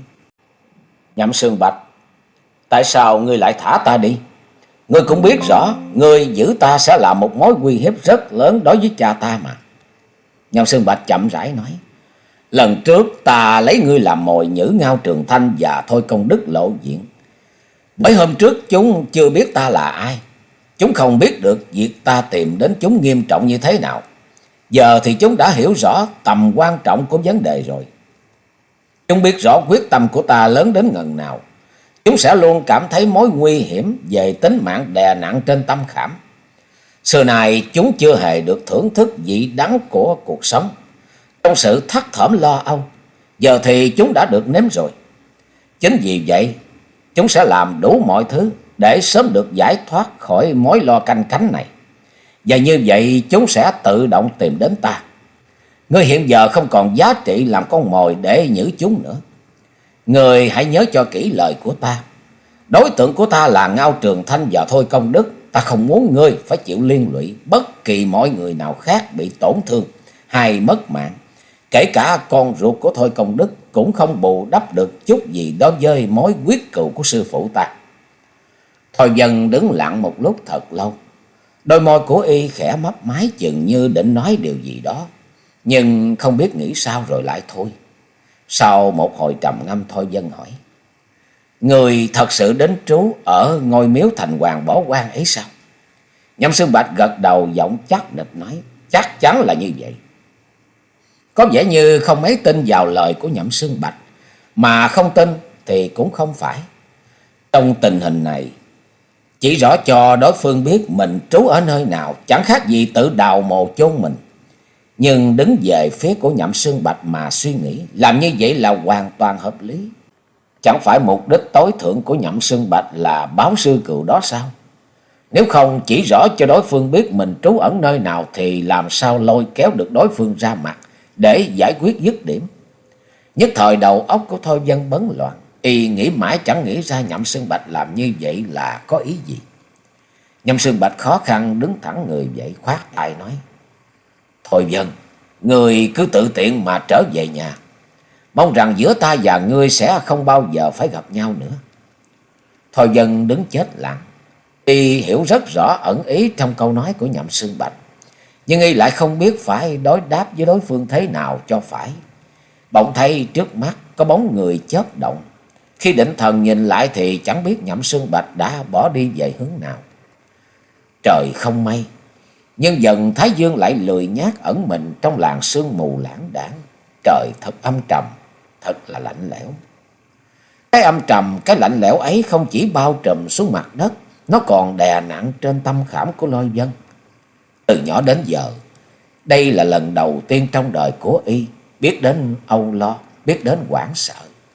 "Nhậm Xương Bạch, tại sao ngươi lại thả ta đi? Ngươi cũng biết rõ ngươi giữ ta sẽ là một mối uy hiếp rất lớn đối với cha ta mà." Nhậm Xương Bạch chậm rãi nói: "Lần trước ta lấy ngươi làm mồi nhử Ngao Trường Thanh và Thôi Công Đức lộ diện. Bởi hôm trước chúng chưa biết ta là ai, chúng không biết được việc ta tìm đến chúng nghiêm trọng như thế nào. Giờ thì chúng đã hiểu rõ tầm quan trọng của vấn đề rồi. Chúng biết rõ quyết tâm của ta lớn đến ngần nào. Chúng sẽ luôn cảm thấy mối nguy hiểm về tính mạng đè nặng trên tâm khảm. Xưa này chúng chưa hề được thưởng thức vị đắng của cuộc sống. Trong sự thất thỏm lo âu, giờ thì chúng đã được nếm rồi. Chính vì vậy, chúng sẽ làm đủ mọi thứ để sớm được giải thoát khỏi mối lo canh cánh này. Và như vậy chúng sẽ tự động tìm đến ta. Ngươi hiện giờ không còn giá trị làm con mồi để nhử chúng nữa. Ngươi hãy nhớ cho kỹ lời của ta. Đối tượng của ta là Ngao Trường Thanh và Thôi Công Đức. Ta không muốn ngươi phải chịu liên lụy bất kỳ mọi người nào khác bị tổn thương hay mất mạng. Kể cả con ruột của Thôi Công Đức cũng không bù đắp được chút gì đối với mối quyết cừu của sư phụ ta." Thôi Vân đứng lặng một lúc thật lâu. Đôi môi của y khẽ mấp máy chừng như định nói điều gì đó, nhưng không biết nghĩ sao rồi lại thôi. Sau một hồi trầm ngâm, Thôi Vân hỏi: "Người thật sự đến trú ở ngôi miếu thành Hoàng bỏ hoang ấy sao?" Nhậm Xương Bạch gật đầu, giọng chắc nịch nói: "Chắc chắn là như vậy." Có vẻ như không mấy tin vào lời của Nhậm Xương Bạch, mà không tin thì cũng không phải. Trong tình hình này, chỉ rõ cho đối phương biết mình trú ở nơi nào chẳng khác gì tự đào mồ chôn mình. Nhưng đứng về phía của Nhậm Xương Bạch mà suy nghĩ, làm như vậy là hoàn toàn hợp lý. Chẳng phải mục đích tối thượng của Nhậm Xương Bạch là báo sư cừu đó sao? Nếu không chỉ rõ cho đối phương biết mình trú ẩn nơi nào thì làm sao lôi kéo được đối phương ra mặt để giải quyết dứt điểm. Nhất thời đầu óc của Thôi Vân bấn loạn, y nghĩ mãi chẳng nghĩ ra Nhậm Xương Bạch làm như vậy là có ý gì. Nhậm Xương Bạch khó khăn đứng thẳng người dậy, khoát tay nói: Thôi Vân, người cứ tự tiện mà trở về nhà. Mong rằng giữa ta và ngươi sẽ không bao giờ phải gặp nhau nữa. Thôi Vân đứng chết lặng. Y hiểu rất rõ ẩn ý trong câu nói của Nhậm Xương Bạch, nhưng y lại không biết phải đối đáp với đối phương thế nào cho phải. Bỗng thấy trước mắt có bóng người chớp động. Khi định thần nhìn lại thì chẳng biết Nhậm Xương Bạch đã bỏ đi về hướng nào. Trời không mây, nhưng dần Thái Dương lại lười nhác ẩn mình trong làn sương mù lãng đãng. Trời thật âm trầm, thật là lạnh lẽo. Cái âm trầm, cái lạnh lẽo ấy không chỉ bao trùm xuống mặt đất, nó còn đè nặng trên tâm khảm của Lôi Vân. Từ nhỏ đến giờ, đây là lần đầu tiên trong đời của y biết đến âu lo, biết đến hoảng sợ.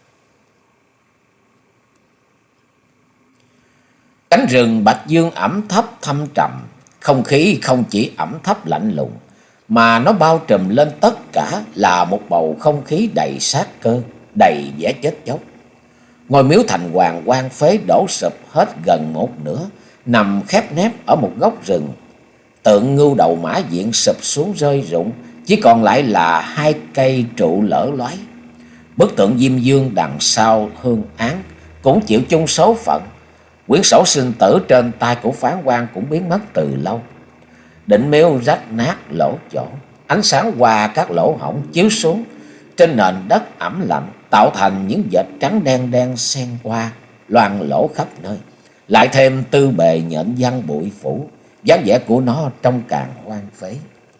Cánh rừng Bạch Dương ẩm thấp thâm trầm, không khí không chỉ ẩm thấp lạnh lùng, mà nó bao trùm lên tất cả là một bầu không khí đầy sát cơ, đầy vẻ chết chóc. Ngôi miếu thành hoàng quan phế đổ sụp hết gần một nửa, nằm khép nép ở một góc rừng. Tượng ngưu đầu mã diện sụp xuống rơi rụng, chỉ còn lại là hai cây trụ lở loái. Bức tượng Diêm Dương đằng sau hương án cũng chịu chung số phận. Quyển sổ sinh tử trên tay của phán quan cũng biến mất từ lâu. Đỉnh miếu rách nát lỗ chỗ, ánh sáng qua các lỗ hổng chiếu xuống trên nền đất ẩm lạnh, tạo thành những vệt trắng đen đen xen qua, loang lỗ khắp nơi. Lại thêm tư bề nhện văng bụi phủ, dáng vẻ của nó trông càng hoang phế.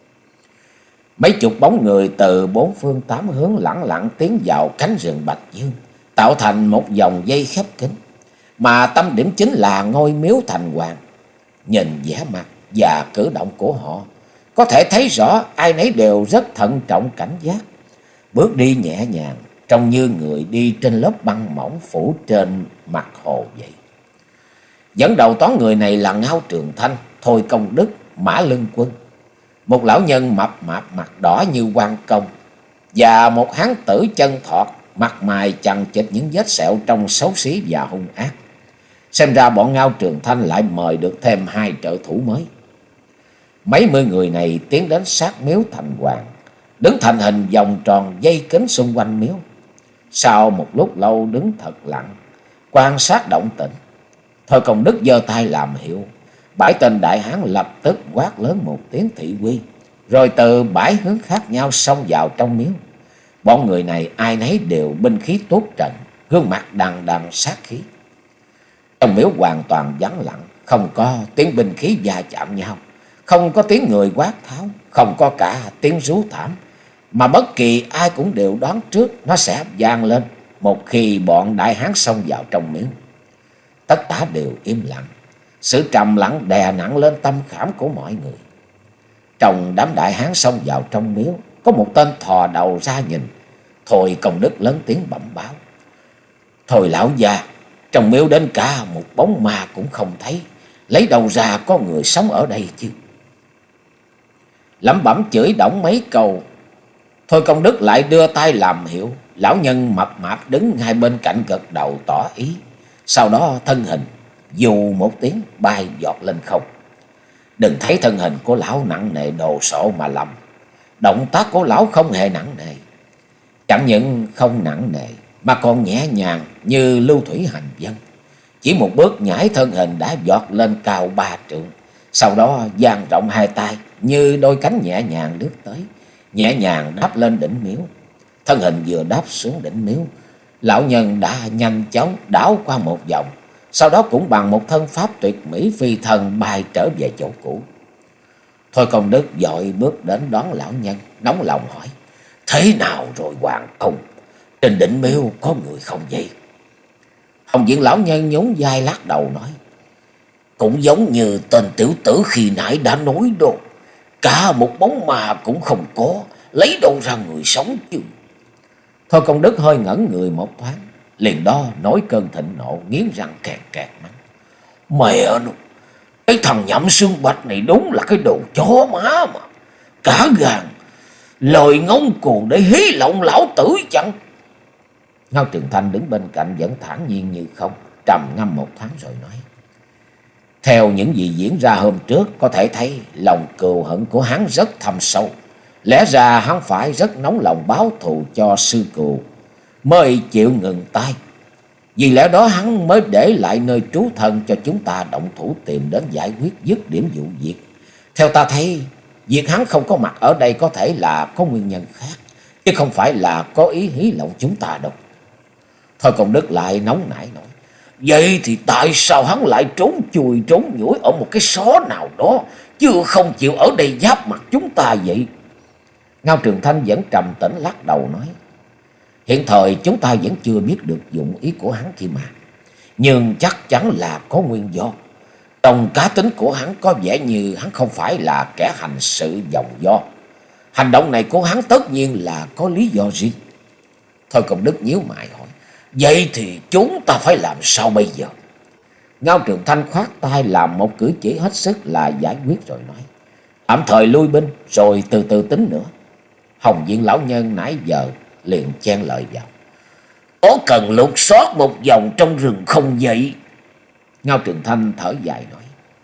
Mấy chục bóng người từ bốn phương tám hướng lẳng lặng tiến vào cánh rừng Bạch Dương, tạo thành một vòng dây khép kín, mà tâm điểm chính là ngôi miếu thành hoàng. Nhìn vẻ mặt và cử động của họ, có thể thấy rõ ai nấy đều rất thận trọng cảnh giác, bước đi nhẹ nhàng, trông như người đi trên lớp băng mỏng phủ trên mặt hồ vậy. Dẫn đầu toán người này là Ngao Trường Thanh, Thôi Công Đức, Mã Lưng Quân, một lão nhân mập mạp mặt đỏ như quan công, và một hán tử chân thọt, mặt mày chằng chịt những vết sẹo trông xấu xí và hung ác. Xem ra bọn Ngao Trường Thanh lại mời được thêm hai trợ thủ mới. Mấy mươi người này tiến đến sát miếu thành hoàng, đứng thành hình vòng tròn dây kính xung quanh miếu. Sau một lúc lâu đứng thật lặng, quan sát động tĩnh, Thôi Công Đức giơ tay làm hiệu. Bảy tên đại hán lập tức quát lớn một tiếng thị uy, rồi từ bảy hướng khác nhau xông vào trong miếu. Bọn người này ai nấy đều binh khí tốt trận, gương mặt đằng đằng sát khí. Trong miếu hoàn toàn vắng lặng, không có tiếng binh khí va chạm nhau, không có tiếng người quát tháo, không có cả tiếng rú thảm, mà bất kỳ ai cũng đều đoán trước nó sẽ vang lên một khi bọn đại hán xông vào trong miếu. Tất cả đều im lặng, sự trầm lặng đè nặng lên tâm khảm của mọi người. Trong đám đại hán xông vào trong miếu, có một tên thò đầu ra nhìn. Thôi Công Đức lớn tiếng bẩm báo: Thôi lão già, trong miếu đến cả một bóng ma cũng không thấy, lấy đâu ra có người sống ở đây chứ? Lẩm bẩm chửi đổng mấy câu, Thôi Công Đức lại đưa tay làm hiệu. Lão nhân mập mạp đứng ngay bên cạnh gật đầu tỏ ý. Sau đó thân hình dù một tiếng bay giọt lên không. Đừng thấy thân hình của lão nặng nề đồ sộ mà lầm. Động tác của lão không hề nặng nề. Chẳng những không nặng nề mà còn nhẹ nhàng như lưu thủy hành vân. Chỉ một bước nhảy thân hình đã giọt lên cao ba trượng. Sau đó dang rộng hai tay như đôi cánh nhẹ nhàng lướt tới, nhẹ nhàng đáp lên đỉnh miếu. Thân hình vừa đáp xuống đỉnh miếu, lão nhân đã nhanh chóng đảo qua một vòng, sau đó cũng bằng một thân pháp tuyệt mỹ phi thần bay trở về chỗ cũ. Thôi Công Đức vội bước đến đón lão nhân, nóng lòng hỏi: Thế nào rồi hoàng công? Trên đỉnh miếu có người không vậy? Hồng diện lão nhân nhún vai lắc đầu nói: Cũng giống như tên tiểu tử khi nãy đã nói đó, cả một bóng ma cũng không có, lấy đâu ra người sống chứ? Thôi Công Đức hơi ngẩn người một thoáng, Liền đó nổi cơn thịnh nộ, nghiến răng kẹt kẹt mắng: Mẹ nó, cái thằng Nhậm Xương Bạch này đúng là cái đồ chó má mà. Cả gan lời ngông cuồng để hí lộng lão tử chẳng. Ngao Trường Thanh đứng bên cạnh vẫn thản nhiên như không, trầm ngâm một thoáng rồi nói: Theo những gì diễn ra hôm trước, có thể thấy lòng cừu hận của hắn rất thâm sâu. Lẽ ra hắn phải rất nóng lòng báo thù cho sư cừu mới chịu ngừng tay. Vì lẽ đó hắn mới để lại nơi trú thân cho chúng ta động thủ tìm đến giải quyết dứt điểm vụ việc. Theo ta thấy, việc hắn không có mặt ở đây có thể là có nguyên nhân khác, chứ không phải là có ý hí lộng chúng ta đâu. Thôi Công Đức lại nóng nảy nói: Vậy thì tại sao hắn lại trốn chui trốn nhủi ở một cái xó nào đó, chứ không chịu ở đây giáp mặt chúng ta vậy? Ngao Trường Thanh vẫn trầm tĩnh lắc đầu nói: Hiện thời chúng ta vẫn chưa biết được dụng ý của hắn khi mà, nhưng chắc chắn là có nguyên do. Trong cá tính của hắn có vẻ như hắn không phải là kẻ hành sự vòng vo. Hành động này của hắn tất nhiên là có lý do riêng. Thôi Công Đức nhíu mày hỏi: Vậy thì chúng ta phải làm sao bây giờ? Ngao Trường Thanh khoát tay làm một cử chỉ hết sức là giải quyết rồi nói: Tạm thời lui binh rồi từ từ tính nữa. Hồng Diện lão nhân nãy giờ liền chen lời vào: Có cần lục soát một vòng trong rừng không vậy? Ngao Trường Thanh thở dài nói: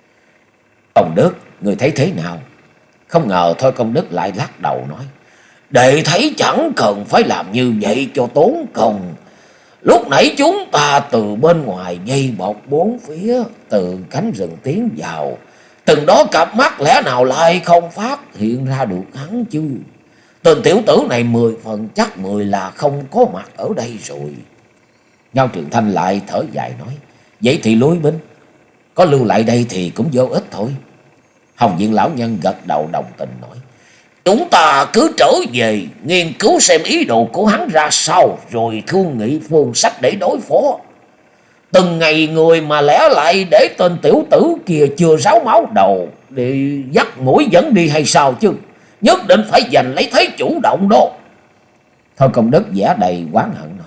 Công Đức, người thấy thế nào? Không ngờ Thôi Công Đức lại lắc đầu nói: Đệ thấy chẳng cần phải làm như vậy cho tốn công. Lúc nãy chúng ta từ bên ngoài dây bọc bốn phía, từ cánh rừng tiến vào, từng đó cặp mắt lẽ nào lại không phát hiện ra được hắn chứ? Tên tiểu tử này mười phần chắc mười là không có mặt ở đây rồi. Ngao Trường Thanh lại thở dài nói: Vậy thì lui binh, có lưu lại đây thì cũng vô ích thôi. Hồng Diện lão nhân gật đầu đồng tình nói: Chúng ta cứ trở về nghiên cứu xem ý đồ của hắn ra sao, rồi thương nghị phương sách để đối phó. Từng ngày người mà lẽ lại để tên tiểu tử kia chưa ráo máu đầu để dắt mũi dẫn đi hay sao chứ? Nhất định phải giành lấy thế chủ động đó. Thôi Công Đức giả đầy oán hận nói: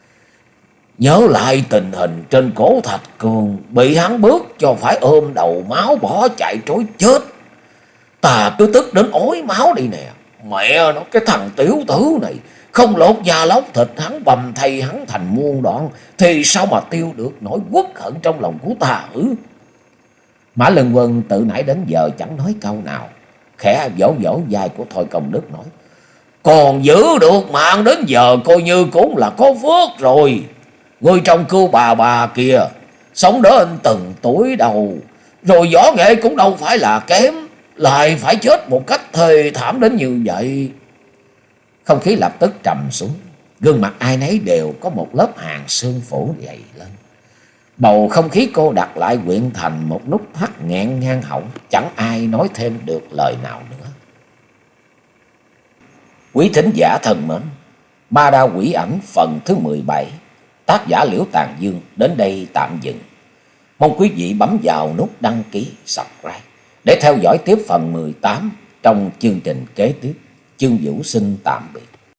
Nhớ lại tình hình trên cổ Thạch Cường, bị hắn bước cho phải ôm đầu máu bỏ chạy trối chết. Ta cứ tức đến ối máu đi nè. Mẹ nó, cái thằng tiểu tử này không lột da lóc thịt hắn, bầm thây hắn thành muôn đoạn, thì sao mà tiêu được nỗi uất hận trong lòng của ta ư? Mã Lân Quân từ nãy đến giờ chẳng nói câu nào, khẽ vỗ vỗ vai của Thôi Công Đức nói: Còn giữ được mạng đến giờ coi như cũng là có phước rồi. Người trong Cưu bà bà kìa, sống đến từng tuổi đầu, rồi võ nghệ cũng đâu phải là kém, lại phải chết một cách thê thảm đến như vậy. Không khí lập tức trầm xuống, gương mặt ai nấy đều có một lớp hàn sương phủ dày lên. Bầu không khí cô đặt lại quyện thành một nút thắt nghẹn ngang họng, chẳng ai nói thêm được lời nào nữa. Quý thính giả thân mến, Ma Đao Quỷ Ảnh phần thứ mười bảy, tác giả Liễu Tàn Dương đến đây tạm dừng. Mong quý vị bấm vào nút đăng ký, subscribe để theo dõi tiếp phần mười tám trong chương trình kế tiếp. Chương Vũ xin tạm biệt.